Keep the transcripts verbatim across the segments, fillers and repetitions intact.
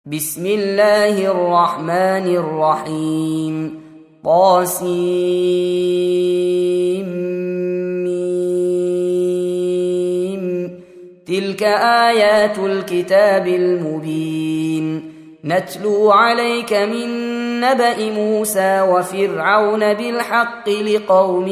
بسم الله الرحمن الرحيم طاسيم تلك آيات الكتاب المبين نتلو عليك من نبأ موسى وفرعون بالحق لقوم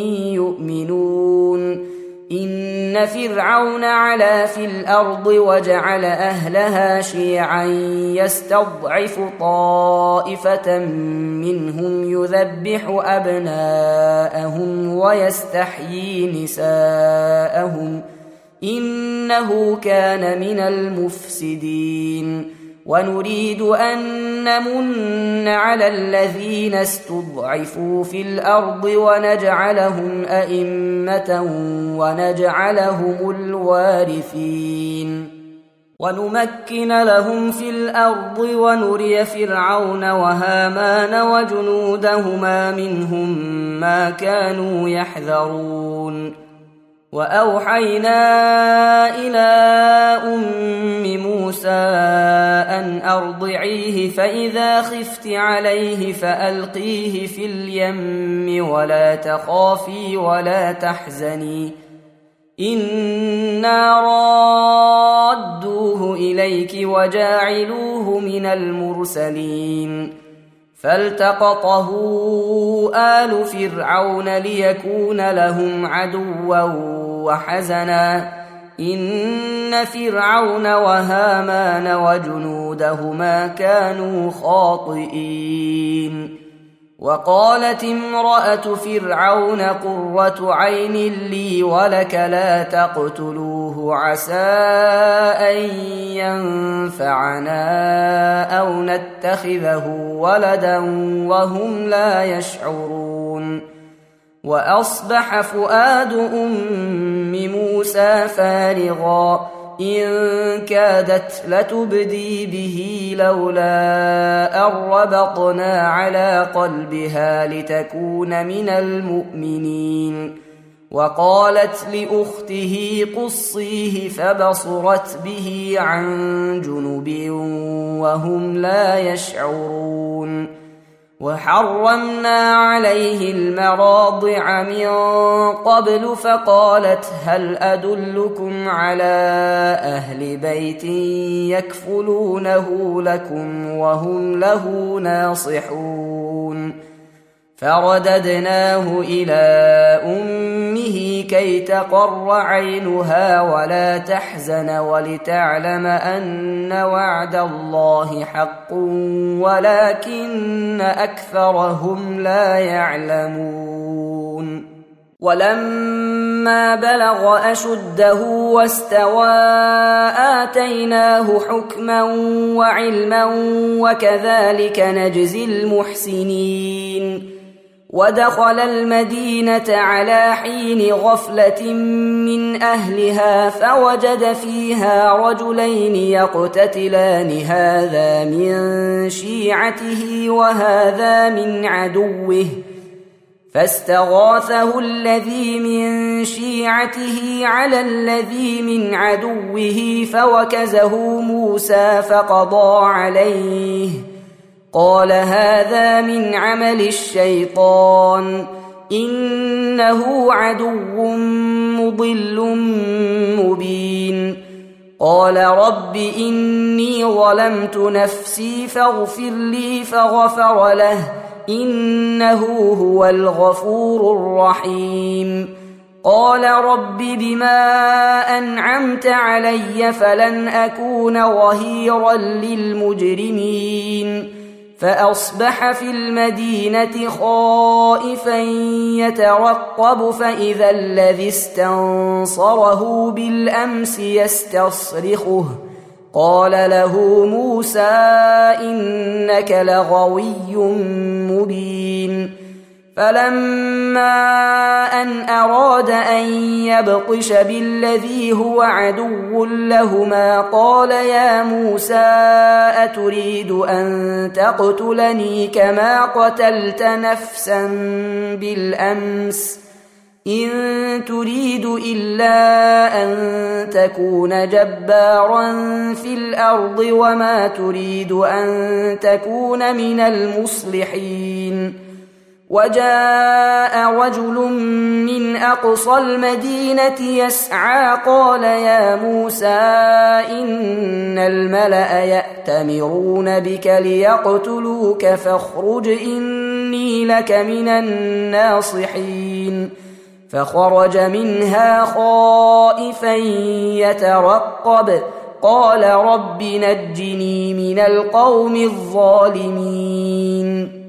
يؤمنون إن فرعون علا في الأرض وجعل أهلها شيعا يستضعف طائفة منهم يذبح أبناءهم ويستحيي نساءهم إنه كان من المفسدين ونريد أن نمن على الذين استضعفوا في الأرض ونجعلهم أئمة ونجعلهم الوارثين ونمكن لهم في الأرض ونري فرعون وهامان وجنودهما منهم ما كانوا يحذرون وأوحينا إلى أم موسى أن أرضعيه فإذا خفت عليه فألقيه في اليم ولا تخافي ولا تحزني إنا رادوه إليك وجاعلوه من المرسلين فالتقطه آل فرعون ليكون لهم عدوا وحزنا إن فرعون وهامان وجنودهما كانوا خاطئين وقالت امرأة فرعون قرة عين لي ولك لا تقتلوه عسى أن ينفعنا أو نتخذه ولدا وهم لا يشعرون وأصبح فؤاد أم موسى فارغا إن كادت لتبدي به لولا أن ربطنا على قلبها لتكون من المؤمنين وقالت لأخته قصيه فبصرت به عن جنب وهم لا يشعرون وحرمنا عليه المراضع من قبل فقالت هل أدلكم على أهل بيت يكفلونه لكم وهم له ناصحون فرددناه إلى أمه كي تقر عينها ولا تحزن ولتعلم أن وعد الله حق ولكن أكثرهم لا يعلمون ولما بلغ أشده واستوى آتيناه حكما وعلما وكذلك نجزي المحسنين ودخل المدينة على حين غفلة من أهلها فوجد فيها رجلين يقتتلان هذا من شيعته وهذا من عدوه فاستغاثه الذي من شيعته على الذي من عدوه فوكزه موسى فقضى عليه قال هذا من عمل الشيطان إنه عدو مضل مبين قال رب إني ظلمت نفسي فاغفر لي فغفر له إنه هو الغفور الرحيم قال رب بما أنعمت علي فلن أكون ظهيرا للمجرمين فأصبح في المدينة خائفا يترقب فإذا الذي استنصره بالأمس يستصرخه قال له موسى إنك لغوي مبين فلما أن أراد أن يبطش بالذي هو عدو لهما قال يا موسى أتريد أن تقتلني كما قتلت نفسا بالأمس إن تريد إلا أن تكون جبارا في الأرض وما تريد أن تكون من المصلحين. وجاء رجل من أقصى المدينة يسعى قال يا موسى إن الملأ يأتمرون بك ليقتلوك فاخرج إني لك من الناصحين. فخرج منها خائفا يترقب قال رب نجني من القوم الظالمين.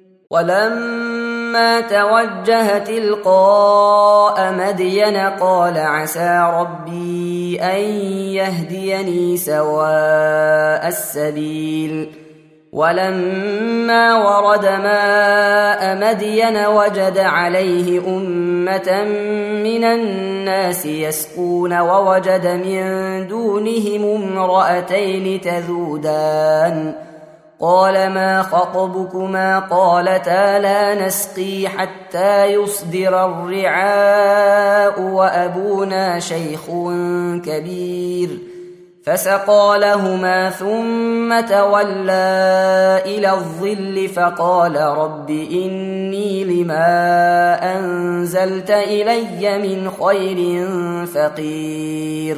ولما توجه تلقاء مدين قال عسى ربي أن يهديني سواء السبيل. ولما ورد ماء مدين وجد عليه أمة من الناس يسقون ووجد من دونهم امرأتين تذودان قال ما خطبكما قالتا لا نسقي حتى يصدر الرعاء وأبونا شيخ كبير. فسقى لهما ثم تولى إلى الظل فقال رب إني لما أنزلت إلي من خير فقير.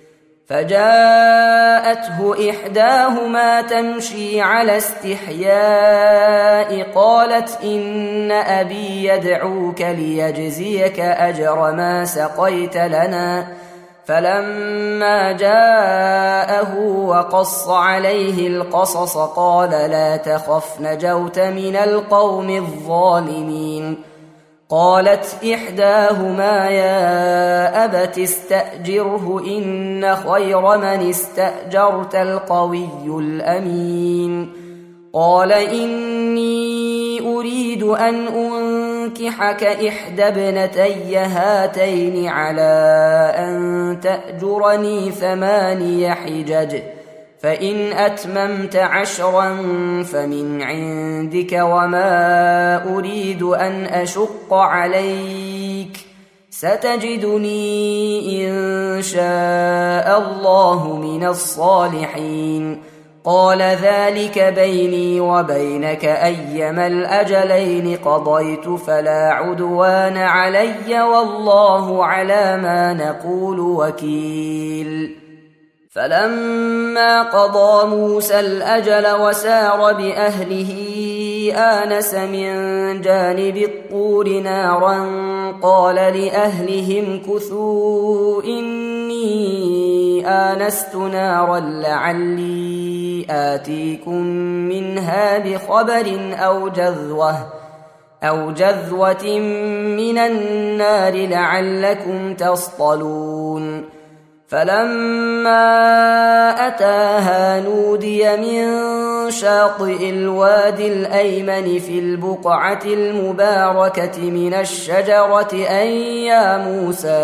فجاءته إحداهما تمشي على استحياء قالت إن أبي يدعوك ليجزيك أجر ما سقيت لنا. فلما جاءه وقص عليه القصص قال لا تخف نجوت من القوم الظالمين. قالت إحداهما يا أبت استأجره إن خير من استأجرت القوي الأمين. قال إني أريد أن أنكحك إحدى ابنتي هاتين على أن تأجرني ثماني حجج فإن أتممت عشرا فمن عندك وما أريد أن أشق عليك ستجدني إن شاء الله من الصالحين. قال ذلك بيني وبينك أيما الأجلين قضيت فلا عدوان علي والله على ما نقول وكيل. فلما قضى موسى الأجل وسار بأهله آنس من جانب الطور نارا قال لأهلهم كثوا إني آنست نارا لعلي آتيكم منها بخبر أو جذوة أو جذوة من النار لعلكم تصطلون. فلما أتاها نودي من شاطئ الوادي الأيمن في البقعة المباركة من الشجرة أن يا موسى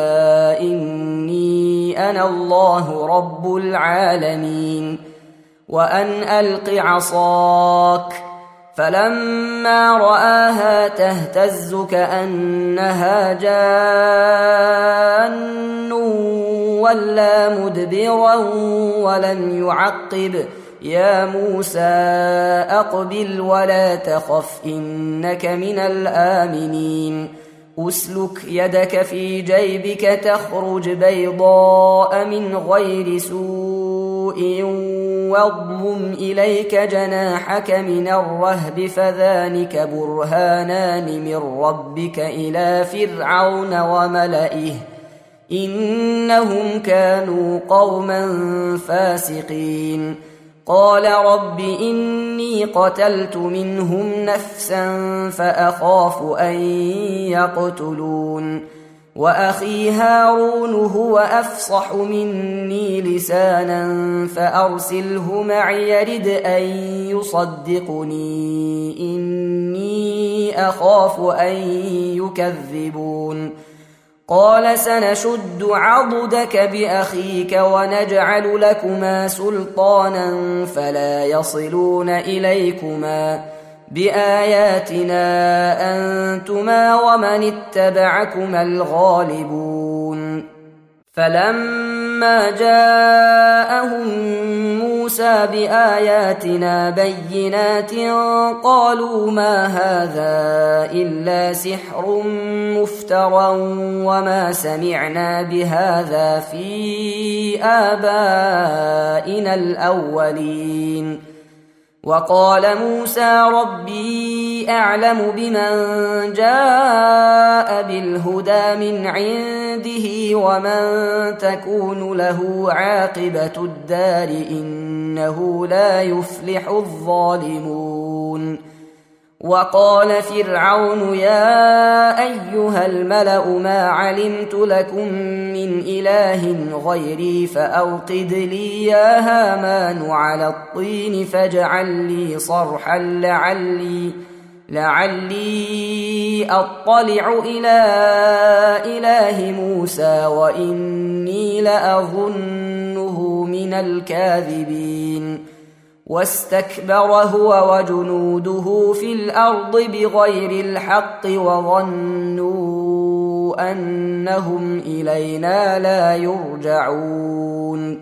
إني أنا الله رب العالمين وأن ألق عصاك. فلما رآها تهتز كأنها جان ولا مدبرا ولم يعقب يا موسى أقبل ولا تخف إنك من الآمنين. أسلك يدك في جيبك تخرج بيضاء من غير سوء واضمم إليك جناحك من الرهب فذلك برهانان من ربك إلى فرعون وملئه إنهم كانوا قوما فاسقين. قال رب إني قتلت منهم نفسا فأخاف أن يقتلون وأخي هارون هو أفصح مني لسانا فأرسله معي يرد أن يصدقني إني أخاف أن يكذبون. قال سنشد عضدك بأخيك ونجعل لكما سلطانا فلا يصلون إليكما بآياتنا أنتما ومن اتبعكما الغالبون فلما جاءهم موسى بآياتنا بينات قالوا ما هذا إلا سحر مفترى وما سمعنا بهذا في آبائنا الأولين وقال موسى ربي أعلم بمن جاء بالهدى من عنده ومن تكون له عاقبة الدار إنه لا يفلح الظالمون وقال فرعون يا أيها الملأ ما علمت لكم من إله غيري فأوقد لي يا هامان على الطين فاجعل لي صرحا لعلي لعلي أطلع إلى إله موسى وإني لأظنه من الكاذبين واستكبر هو وجنوده في الأرض بغير الحق وظنوا أنهم إلينا لا يرجعون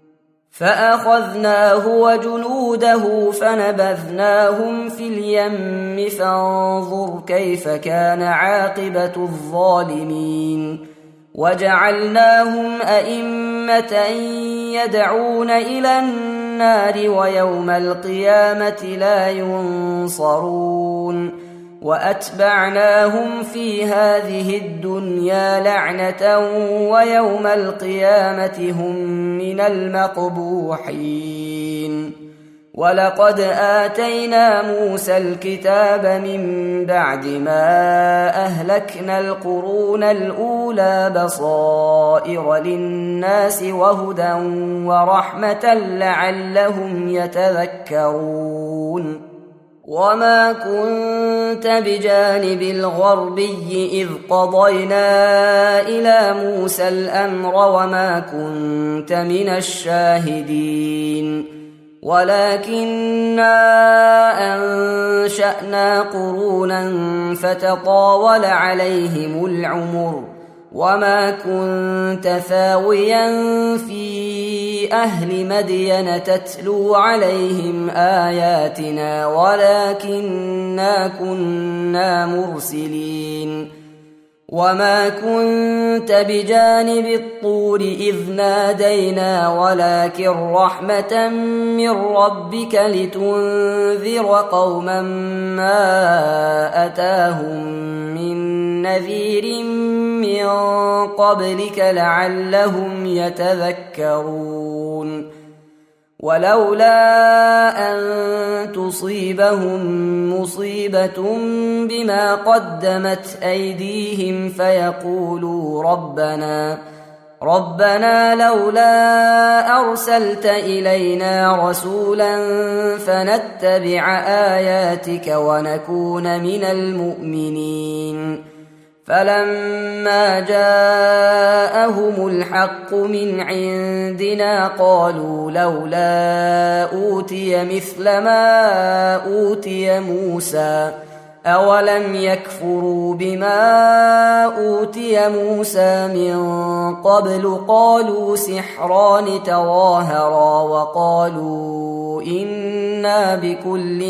فأخذناه وجنوده فنبذناهم في اليم فانظر كيف كان عاقبة الظالمين وجعلناهم أئمة يدعون إلى النار ويوم القيامة لا ينصرون وأتبعناهم في هذه الدنيا لعنة ويوم القيامة هم من المقبوحين ولقد آتينا موسى الكتاب من بعد ما أهلكنا القرون الأولى بصائر للناس وهدى ورحمة لعلهم يتذكرون وما كنت بجانب الغربي إذ قضينا إلى موسى الأمر وما كنت من الشاهدين ولكننا أنشأنا قرونا فتطاول عليهم العمر وما كنت ثاويا في أهل مدين تتلو عليهم آياتنا ولكننا كنا مرسلين وما كنت بجانب الطور إذ نادينا ولكن رحمة من ربك لتنذر قوما ما أتاهم من نذير من قبلك لعلهم يتذكرون ولولا أن تصيبهم مصيبة بما قدمت أيديهم فيقولوا ربنا ربنا لولا أرسلت إلينا رسولا فنتبع آياتك ونكون من المؤمنين فلما جاءهم الحق من عندنا قالوا لولا أوتي مثل ما أوتي موسى أولم يكفروا بما أوتي موسى من قبل قالوا سحران تظاهرا وقالوا إنا بكل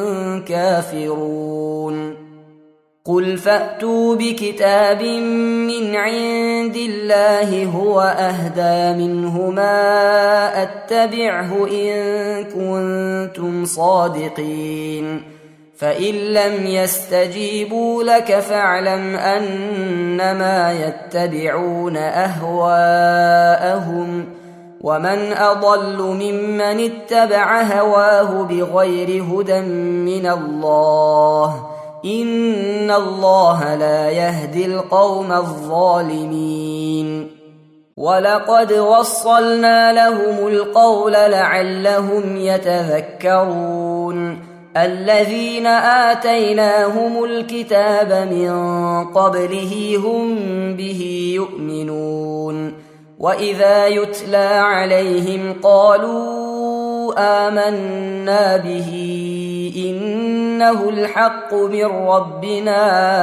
كافرون قل فأتوا بكتاب من عند الله هو أهدى منهما أتبعه إن كنتم صادقين فإن لم يستجيبوا لك فاعلم أنما يتبعون أهواءهم ومن أضل ممن اتبع هواه بغير هدى من الله إن الله لا يهدي القوم الظالمين ولقد وصلنا لهم القول لعلهم يتذكرون الذين آتيناهم الكتاب من قبله هم به يؤمنون وإذا يتلى عليهم قالوا آمنا به إنه الحق من ربنا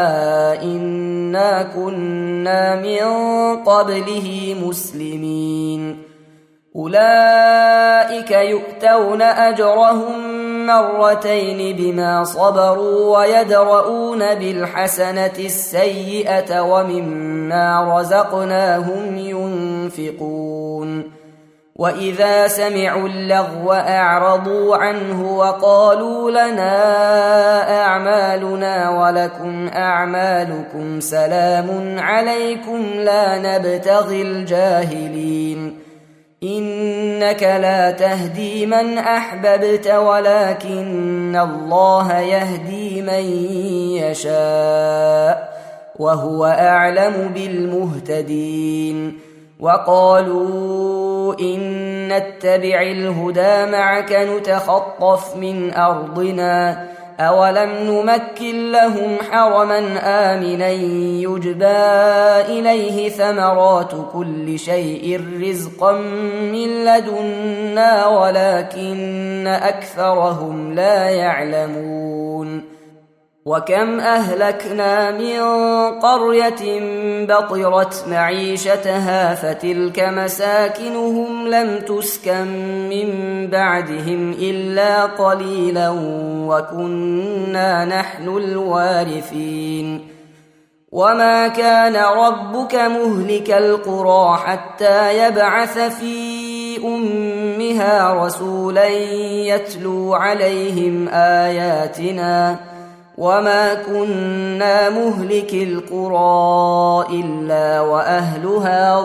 إنا كنا من قبله مسلمين أولئك يؤتون أجرهم مرتين بما صبروا ويدرؤون بالحسنة السيئة ومما رزقناهم ينفقون وإذا سمعوا اللغو أعرضوا عنه وقالوا لنا أعمالنا ولكم أعمالكم سلام عليكم لا نبتغي الجاهلين إنك لا تهدي من أحببت ولكن الله يهدي من يشاء وهو أعلم بالمهتدين وقالوا إن نتبع الهدى معك نتخطف من أرضنا أولم نمكن لهم حرما آمنا يجبى إليه ثمرات كل شيء رزقا من لدنا ولكن أكثرهم لا يعلمون وكم أهلكنا من قرية بطرت معيشتها فتلك مساكنهم لم تسكن من بعدهم إلا قليلا وكنا نحن الوارثين وما كان ربك مهلك القرى حتى يبعث في أمها رسولا يتلو عليهم آياتنا وما كنا مهلك القرى إلا وأهلها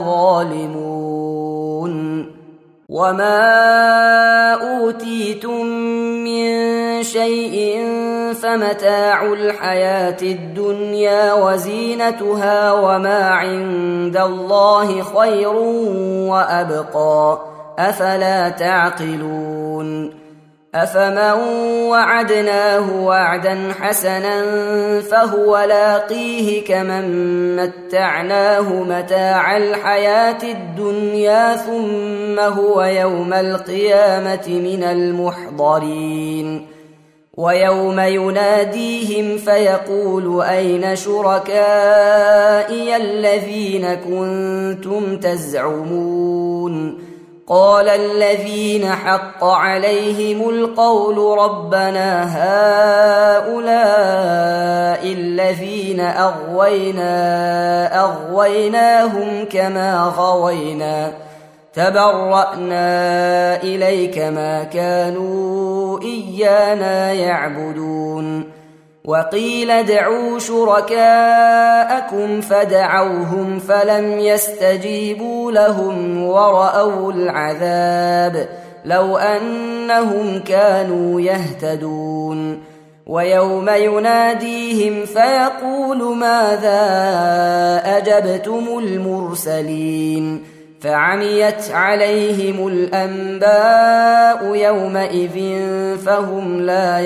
ظالمون وما أوتيتم من شيء فمتاع الحياة الدنيا وزينتها وما عند الله خير وأبقى أفلا تعقلون أفمن وعدناه وعدا حسنا فهو لاقيه كمن متعناه متاع الحياة الدنيا ثم هو يوم القيامة من المحضرين ويوم يناديهم فيقول أين شركائي الذين كنتم تزعمون قال الذين حق عليهم القول ربنا هؤلاء الذين أغوينا أغويناهم كما غوينا تبرأنا إليك ما كانوا إيانا يعبدون وقيل ادعوا شركاءكم فدعوهم فلم يستجيبوا لهم ورأوا العذاب لو أنهم كانوا يهتدون ويوم يناديهم فيقول ماذا أجبتم المرسلين فعميت عليهم الأنباء يومئذ فهم لا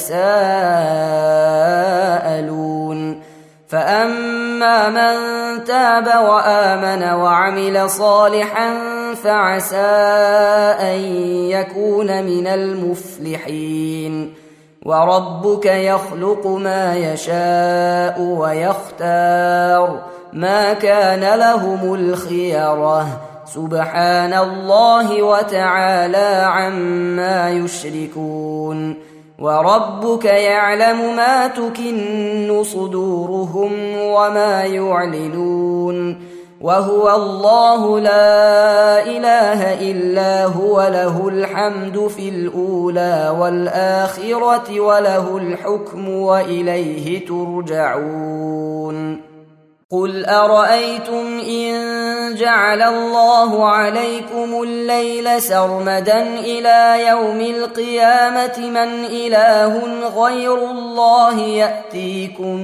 يتساءلون فأما من تاب وآمن وعمل صالحا فعسى أن يكون من المفلحين وربك يخلق ما يشاء ويختار ما كان لهم الخيرة سبحان الله وتعالى عما يشركون وربك يعلم ما تكن صدورهم وما يعلنون وهو الله لا إله إلا هو له الحمد في الأولى والآخرة وله الحكم وإليه ترجعون قل أرأيتم إن جعل الله عليكم الليل سرمدا إلى يوم القيامة من إله غير الله يأتيكم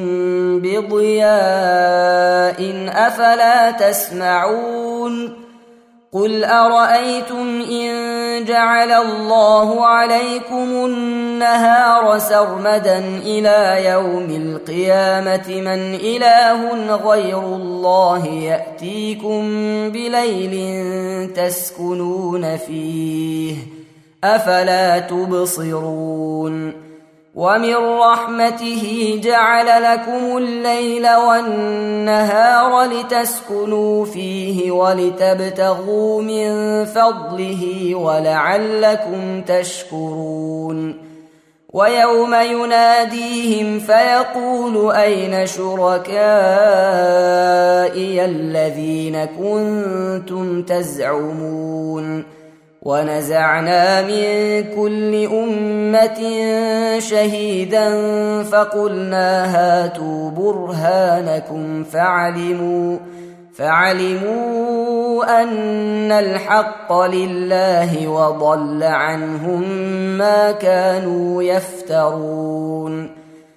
بضياء أفلا تسمعون قل أرأيتم إن جعل الله عليكم النهار سرمدا إلى يوم القيامة من إله غير الله يأتيكم بليل تسكنون فيه أفلا تبصرون ومن رحمته جعل لكم الليل والنهار لتسكنوا فيه ولتبتغوا من فضله ولعلكم تشكرون ويوم يناديهم فيقول أين شركائي الذين كنتم تزعمون ونزعنا من كل أمة شهيدا فقلنا هاتوا برهانكم فعلموا فعلموا أن الحق لله وضل عنهم ما كانوا يفترون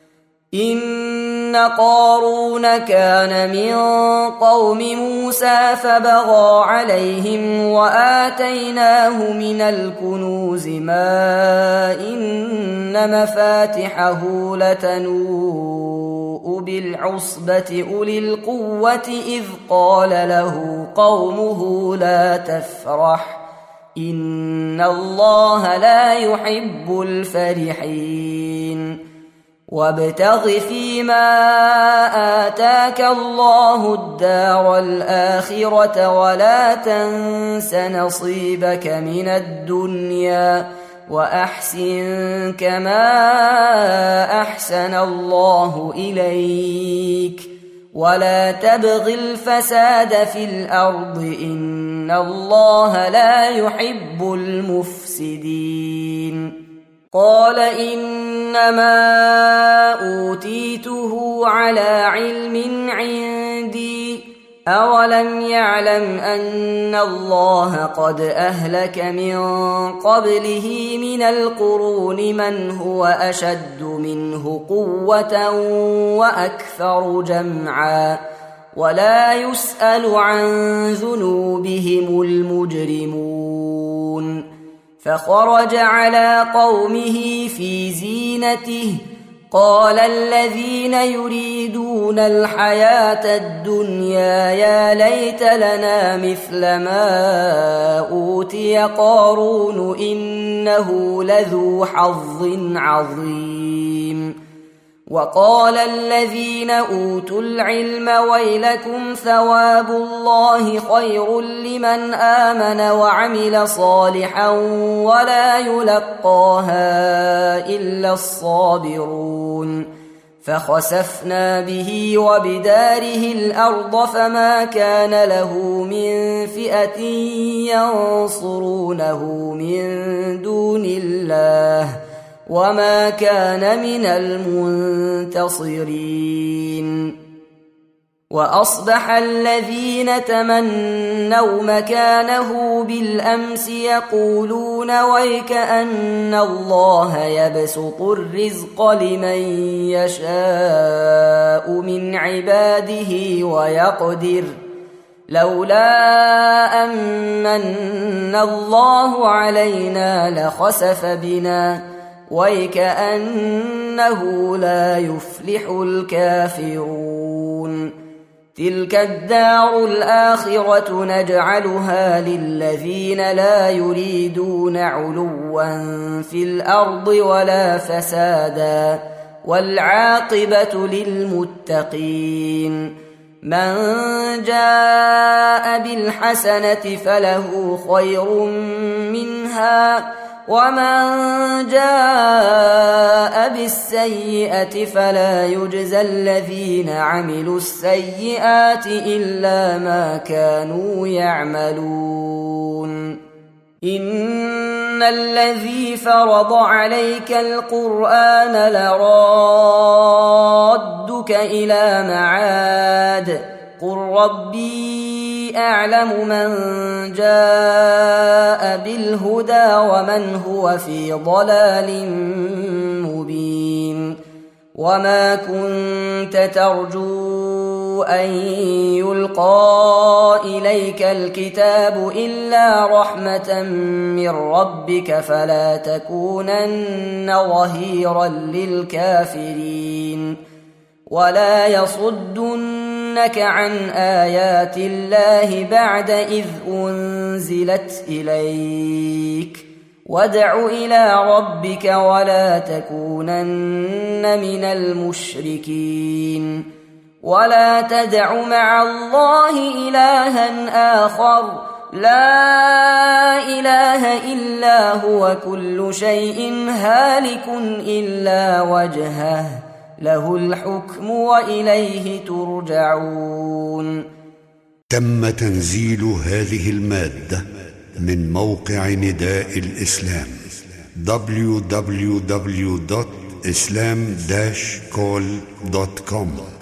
إن قارون كان من قوم موسى فبغى عليهم وآتيناه من الكنوز ما إن مفاتحه لتنوء بالعصبة أولي القوة إذ قال له قومه لا تفرح إن الله لا يحب الفرحين وابتغ فيما آتاك الله الدار الآخرة ولا تنس نصيبك من الدنيا وأحسن كما أحسن الله إليك ولا تبغ الفساد في الأرض إن الله لا يحب المفسدين قال إنما أوتيته على علم عندي أولم يعلم أن الله قد أهلك من قبله من القرون من هو أشد منه قوة وأكثر جمعا ولا يسأل عن ذنوبهم المجرمون فخرج على قومه في زينته قال الذين يريدون الحياة الدنيا يا ليت لنا مثل ما أوتي قارون إنه لذو حظ عظيم وقال الذين أوتوا العلم ويلكم ثواب الله خير لمن آمن وعمل صالحا ولا يلقاها إلا الصابرون فخسفنا به وبداره الأرض فما كان له من فئة ينصرونه من دون الله وما كان من المنتصرين وأصبح الذين تمنوا مكانه بالأمس يقولون ويكأن الله يبسط الرزق لمن يشاء من عباده ويقدر لولا أمن الله علينا لخسف بنا ويكأنه لا يفلح الكافرون تلك الدار الآخرة نجعلها للذين لا يريدون علوا في الأرض ولا فسادا والعاقبة للمتقين من جاء بالحسنة فله خير منها ومن جاء بالسيئة فلا يجزى الذين عملوا السيئات إلا ما كانوا يعملون إن الذي فرض عليك القرآن لرادك إلى معاد قل ربي أعلم من جاء بالهدى ومن هو في ضلال مبين وما كنت ترجو أن يلقى إليك الكتاب إلا رحمة من ربك فلا تكونن ظهيرا للكافرين ولا يصدنك عن آيات الله بعد إذ أنزلت إليك وادع إلى ربك ولا تكونن من المشركين ولا تدع مع الله إلها آخر لا إله إلا هو كل شيء هالك إلا وجهه له الحكم وإليه ترجعون. تم تنزيل هذه المادة من موقع نداء الإسلام دبليو دبليو دبليو دوت إسلام داش كول دوت كوم.